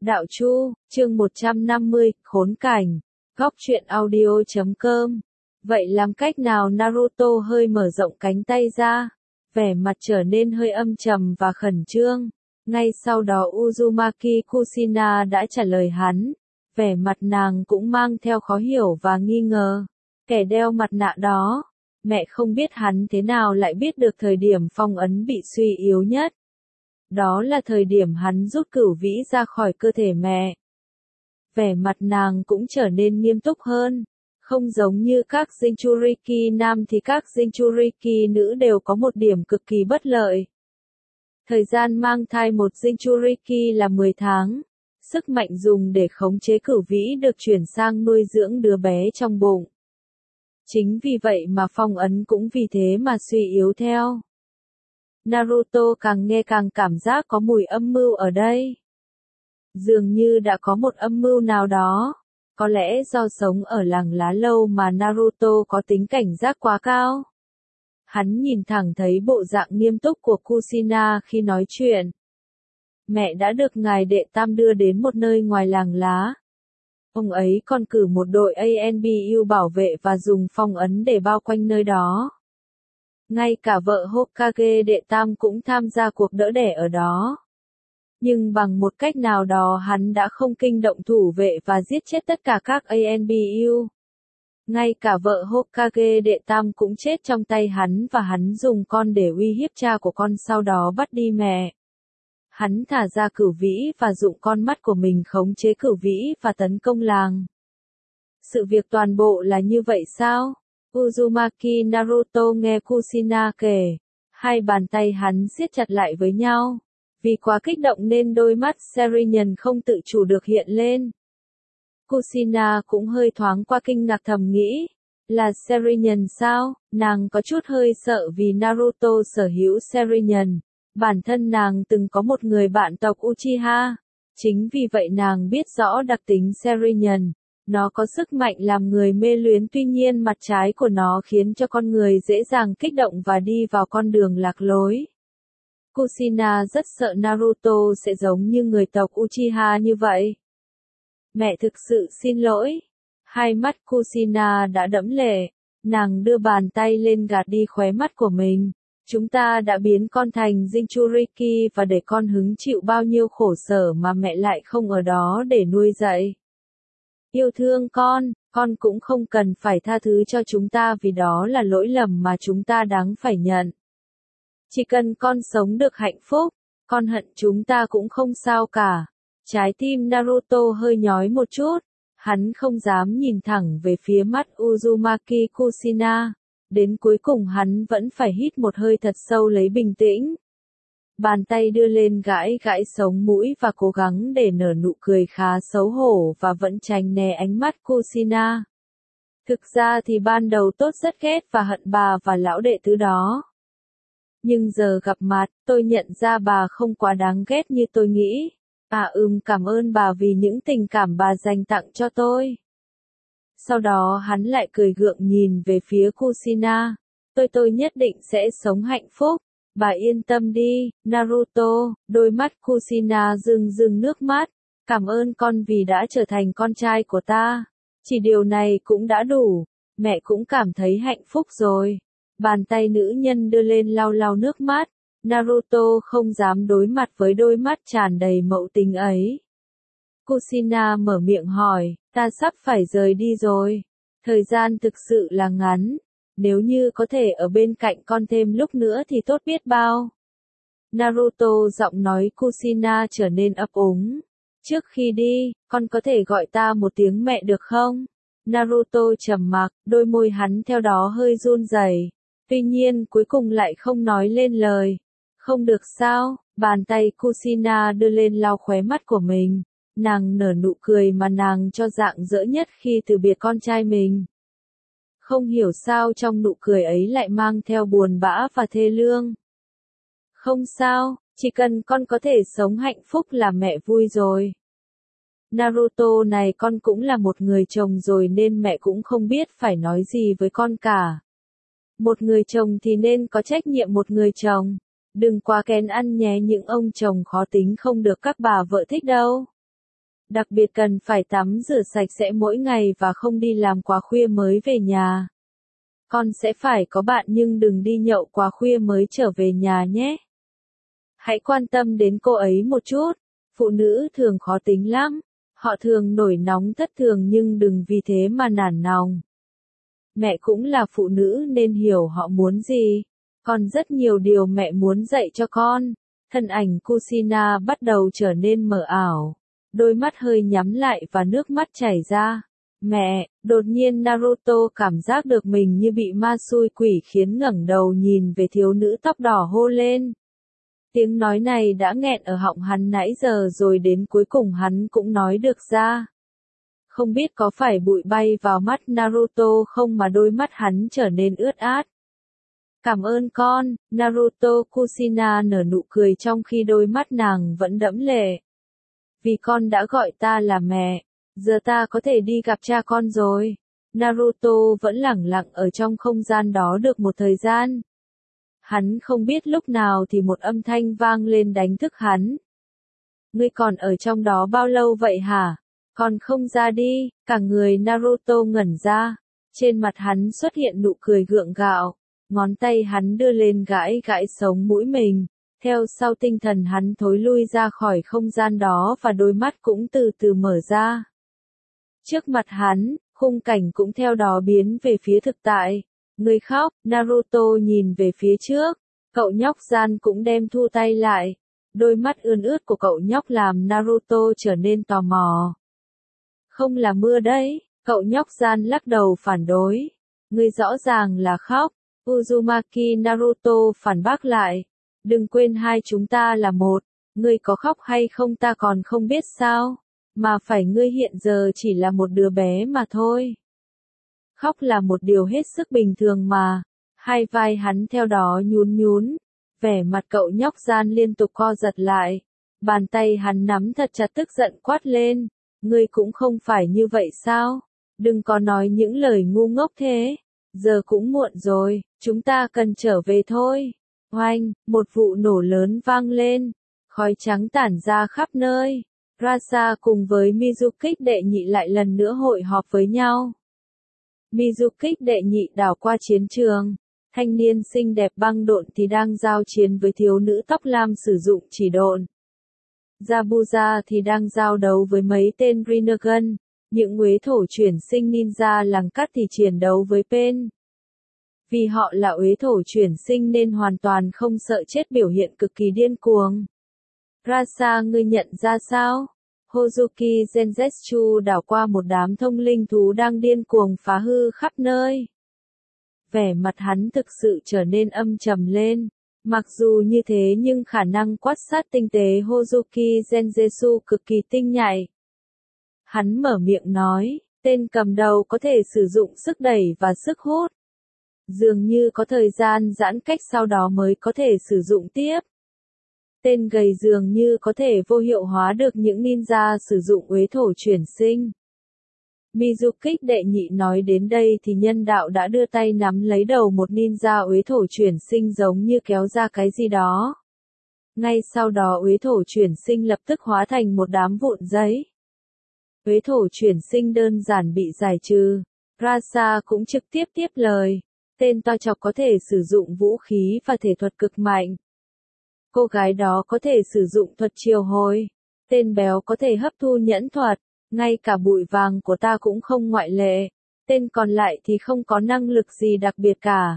Đạo Chu, chương 150, khốn cảnh. Góc truyện audio.com. Vậy làm cách nào? Naruto hơi mở rộng cánh tay ra, vẻ mặt trở nên hơi âm trầm và khẩn trương. Ngay sau đó Uzumaki Kushina đã trả lời hắn, vẻ mặt nàng cũng mang theo khó hiểu và nghi ngờ. Kẻ đeo mặt nạ đó, mẹ không biết hắn thế nào lại biết được thời điểm phong ấn bị suy yếu nhất. Đó là thời điểm hắn rút cửu vĩ ra khỏi cơ thể mẹ. Vẻ mặt nàng cũng trở nên nghiêm túc hơn. Không giống như các Jinchuriki nam thì các Jinchuriki nữ đều có một điểm cực kỳ bất lợi. Thời gian mang thai một Jinchuriki là 10 tháng. Sức mạnh dùng để khống chế cửu vĩ được chuyển sang nuôi dưỡng đứa bé trong bụng. Chính vì vậy mà phong ấn cũng vì thế mà suy yếu theo. Naruto càng nghe càng cảm giác có mùi âm mưu ở đây. Dường như đã có một âm mưu nào đó. Có lẽ do sống ở làng lá lâu mà Naruto có tính cảnh giác quá cao. Hắn nhìn thẳng thấy bộ dạng nghiêm túc của Kushina khi nói chuyện. Mẹ đã được ngài đệ tam đưa đến một nơi ngoài làng lá. Ông ấy còn cử một đội ANBU bảo vệ và dùng phong ấn để bao quanh nơi đó. Ngay cả vợ Hokage đệ tam cũng tham gia cuộc đỡ đẻ ở đó. Nhưng bằng một cách nào đó hắn đã không kinh động thủ vệ và giết chết tất cả các ANBU. Ngay cả vợ Hokage đệ tam cũng chết trong tay hắn và hắn dùng con để uy hiếp cha của con, sau đó bắt đi mẹ. Hắn thả ra cửu vĩ và dụng con mắt của mình khống chế cửu vĩ và tấn công làng. Sự việc toàn bộ là như vậy sao? Uzumaki Naruto nghe Kushina kể. Hai bàn tay hắn siết chặt lại với nhau. Vì quá kích động nên đôi mắt Sharingan không tự chủ được hiện lên. Kushina cũng hơi thoáng qua kinh ngạc, thầm nghĩ. Là Sharingan sao? Nàng có chút hơi sợ vì Naruto sở hữu Sharingan. Bản thân nàng từng có một người bạn tộc Uchiha. Chính vì vậy nàng biết rõ đặc tính Sharingan. Nó có sức mạnh làm người mê luyến, tuy nhiên mặt trái của nó khiến cho con người dễ dàng kích động và đi vào con đường lạc lối. Kushina rất sợ Naruto sẽ giống như người tộc Uchiha như vậy. Mẹ thực sự xin lỗi. Hai mắt Kushina đã đẫm lệ. Nàng đưa bàn tay lên gạt đi khóe mắt của mình. Chúng ta đã biến con thành Jinchuriki và để con hứng chịu bao nhiêu khổ sở mà mẹ lại không ở đó để nuôi dạy. Yêu thương con cũng không cần phải tha thứ cho chúng ta vì đó là lỗi lầm mà chúng ta đáng phải nhận. Chỉ cần con sống được hạnh phúc, con hận chúng ta cũng không sao cả. Trái tim Naruto hơi nhói một chút, hắn không dám nhìn thẳng về phía mắt Uzumaki Kushina. Đến cuối cùng hắn vẫn phải hít một hơi thật sâu lấy bình tĩnh. Bàn tay đưa lên gãi gãi sống mũi và cố gắng để nở nụ cười khá xấu hổ và vẫn tránh né ánh mắt Kushina. Thực ra thì ban đầu tốt rất ghét và hận bà và lão đệ tứ đó. Nhưng giờ gặp mặt, tôi nhận ra bà không quá đáng ghét như tôi nghĩ. Cảm ơn bà vì những tình cảm bà dành tặng cho tôi. Sau đó hắn lại cười gượng nhìn về phía Kushina. Tôi nhất định sẽ sống hạnh phúc. Bà yên tâm đi, Naruto. Đôi mắt Kushina rưng rưng nước mắt. Cảm ơn con vì đã trở thành con trai của ta. Chỉ điều này cũng đã đủ. Mẹ cũng cảm thấy hạnh phúc rồi. Bàn tay nữ nhân đưa lên lau lau nước mắt. Naruto không dám đối mặt với đôi mắt tràn đầy mậu tình ấy. Kushina mở miệng hỏi, ta sắp phải rời đi rồi. Thời gian thực sự là ngắn. Nếu như có thể ở bên cạnh con thêm lúc nữa thì tốt biết bao. Naruto giọng nói Kushina trở nên ấp úng. Trước khi đi, con có thể gọi ta một tiếng mẹ được không? Naruto trầm mặc, đôi môi hắn theo đó hơi run rẩy. Tuy nhiên cuối cùng lại không nói lên lời. Không được sao? Bàn tay Kushina đưa lên lau khóe mắt của mình. Nàng nở nụ cười mà nàng cho rạng rỡ nhất khi từ biệt con trai mình. Không hiểu sao trong nụ cười ấy lại mang theo buồn bã và thê lương. Không sao, chỉ cần con có thể sống hạnh phúc là mẹ vui rồi. Naruto này, con cũng là một người chồng rồi nên mẹ cũng không biết phải nói gì với con cả. Một người chồng thì nên có trách nhiệm một người chồng. Đừng quá kén ăn nhé, những ông chồng khó tính không được các bà vợ thích đâu. Đặc biệt cần phải tắm rửa sạch sẽ mỗi ngày và không đi làm quá khuya mới về nhà. Con sẽ phải có bạn nhưng đừng đi nhậu quá khuya mới trở về nhà nhé. Hãy quan tâm đến cô ấy một chút. Phụ nữ thường khó tính lắm. Họ thường nổi nóng thất thường nhưng đừng vì thế mà nản lòng. Mẹ cũng là phụ nữ nên hiểu họ muốn gì. Còn rất nhiều điều mẹ muốn dạy cho con. Thân ảnh Kushina bắt đầu trở nên mờ ảo. Đôi mắt hơi nhắm lại và nước mắt chảy ra. Mẹ, đột nhiên Naruto cảm giác được mình như bị ma xui quỷ khiến ngẩng đầu nhìn về thiếu nữ tóc đỏ hô lên. Tiếng nói này đã nghẹn ở họng hắn nãy giờ rồi đến cuối cùng hắn cũng nói được ra. Không biết có phải bụi bay vào mắt Naruto không mà đôi mắt hắn trở nên ướt át. Cảm ơn con, Naruto. Kushina nở nụ cười trong khi đôi mắt nàng vẫn đẫm lệ. Vì con đã gọi ta là mẹ, giờ ta có thể đi gặp cha con rồi. Naruto vẫn lẳng lặng ở trong không gian đó được một thời gian. Hắn không biết lúc nào thì một âm thanh vang lên đánh thức hắn. Ngươi còn ở trong đó bao lâu vậy hả? Còn không ra đi. Cả người Naruto ngẩn ra. Trên mặt hắn xuất hiện nụ cười gượng gạo. Ngón tay hắn đưa lên gãi gãi sống mũi mình. Theo sau tinh thần hắn thối lui ra khỏi không gian đó và đôi mắt cũng từ từ mở ra. Trước mặt hắn, khung cảnh cũng theo đó biến về phía thực tại. Ngươi khóc, Naruto nhìn về phía trước. Cậu nhóc gian cũng đem thu tay lại. Đôi mắt ươn ướt của cậu nhóc làm Naruto trở nên tò mò. Không là mưa đấy, cậu nhóc gian lắc đầu phản đối. Ngươi rõ ràng là khóc. Uzumaki Naruto phản bác lại. Đừng quên hai chúng ta là một. Ngươi có khóc hay không ta còn không biết sao. Mà phải ngươi hiện giờ chỉ là một đứa bé mà thôi. Khóc là một điều hết sức bình thường mà. Hai vai hắn theo đó nhún nhún. Vẻ mặt cậu nhóc gian liên tục co giật lại. Bàn tay hắn nắm thật chặt tức giận quát lên. Ngươi cũng không phải như vậy sao? Đừng có nói những lời ngu ngốc thế. Giờ cũng muộn rồi, chúng ta cần trở về thôi. Oanh, một vụ nổ lớn vang lên. Khói trắng tản ra khắp nơi. Rasa cùng với Mizukik đệ nhị lại lần nữa hội họp với nhau. Mizukik đệ nhị đảo qua chiến trường. Thanh niên xinh đẹp băng độn thì đang giao chiến với thiếu nữ tóc lam sử dụng chỉ độn. Zabuza thì đang giao đấu với mấy tên Rinnegan. Những uế thổ chuyển sinh ninja làng cắt thì chiến đấu với Pain. Vì họ là uế thổ chuyển sinh nên hoàn toàn không sợ chết, biểu hiện cực kỳ điên cuồng. Rasa, ngươi nhận ra sao? Hozuki Genjetsu đảo qua một đám thông linh thú đang điên cuồng phá hư khắp nơi. Vẻ mặt hắn thực sự trở nên âm trầm lên. Mặc dù như thế nhưng khả năng quan sát tinh tế Hozuki Genjetsu cực kỳ tinh nhạy. Hắn mở miệng nói, tên cầm đầu có thể sử dụng sức đẩy và sức hút. Dường như có thời gian giãn cách sau đó mới có thể sử dụng tiếp. Tên gầy dường như có thể vô hiệu hóa được những ninja sử dụng uế thổ chuyển sinh. Mizukik đệ nhị nói đến đây thì nhân đạo đã đưa tay nắm lấy đầu một ninja uế thổ chuyển sinh giống như kéo ra cái gì đó. Ngay sau đó uế thổ chuyển sinh lập tức hóa thành một đám vụn giấy. Uế thổ chuyển sinh đơn giản bị giải trừ. Rasa cũng trực tiếp tiếp lời. Tên to chọc có thể sử dụng vũ khí và thể thuật cực mạnh. Cô gái đó có thể sử dụng thuật triều hồi. Tên béo có thể hấp thu nhẫn thuật. Ngay cả bụi vàng của ta cũng không ngoại lệ. Tên còn lại thì không có năng lực gì đặc biệt cả.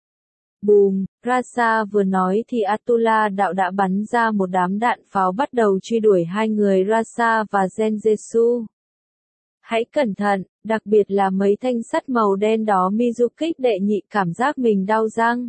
Bùm, Rasa vừa nói thì Atula đạo đã bắn ra một đám đạn pháo bắt đầu truy đuổi hai người Rasa và Genjetsu. Hãy cẩn thận, đặc biệt là mấy thanh sắt màu đen đó. Mizukik đệ nhị cảm giác mình đau răng.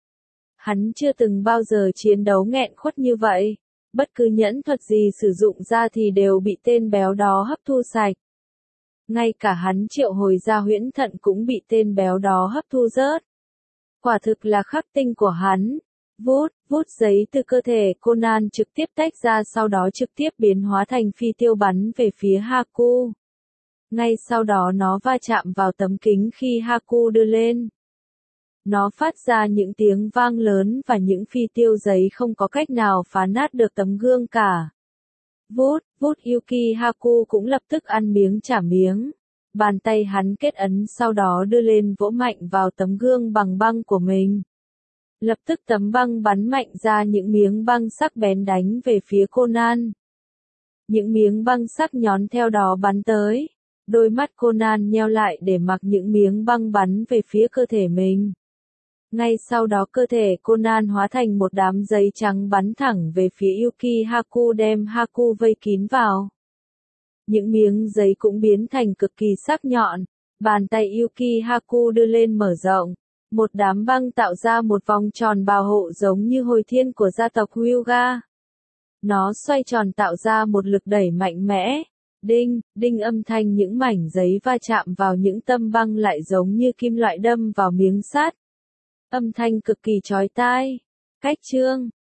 Hắn chưa từng bao giờ chiến đấu nghẹn khuất như vậy. Bất cứ nhẫn thuật gì sử dụng ra thì đều bị tên béo đó hấp thu sạch. Ngay cả hắn triệu hồi ra huyễn thận cũng bị tên béo đó hấp thu rớt. Quả thực là khắc tinh của hắn. Vút giấy từ cơ thể Conan trực tiếp tách ra, sau đó trực tiếp biến hóa thành phi tiêu bắn về phía Haku. Ngay sau đó nó va chạm vào tấm kính khi Haku đưa lên. Nó phát ra những tiếng vang lớn và những phi tiêu giấy không có cách nào phá nát được tấm gương cả. Vút, vút Yuki Haku cũng lập tức ăn miếng trả miếng. Bàn tay hắn kết ấn sau đó đưa lên vỗ mạnh vào tấm gương bằng băng của mình. Lập tức tấm băng bắn mạnh ra những miếng băng sắc bén đánh về phía Conan. Những miếng băng sắc nhón theo đó bắn tới. Đôi mắt Conan nheo lại để mặc những miếng băng bắn về phía cơ thể mình. Ngay sau đó cơ thể Conan hóa thành một đám giấy trắng bắn thẳng về phía Yuki Haku đem Haku vây kín vào. Những miếng giấy cũng biến thành cực kỳ sắc nhọn. Bàn tay Yuki Haku đưa lên mở rộng. Một đám băng tạo ra một vòng tròn bảo hộ giống như hồi thiên của gia tộc Hyuga. Nó xoay tròn tạo ra một lực đẩy mạnh mẽ. Đinh, đinh âm thanh những mảnh giấy va chạm vào những tấm băng lại giống như kim loại đâm vào miếng sắt. Âm thanh cực kỳ chói tai. Cách chương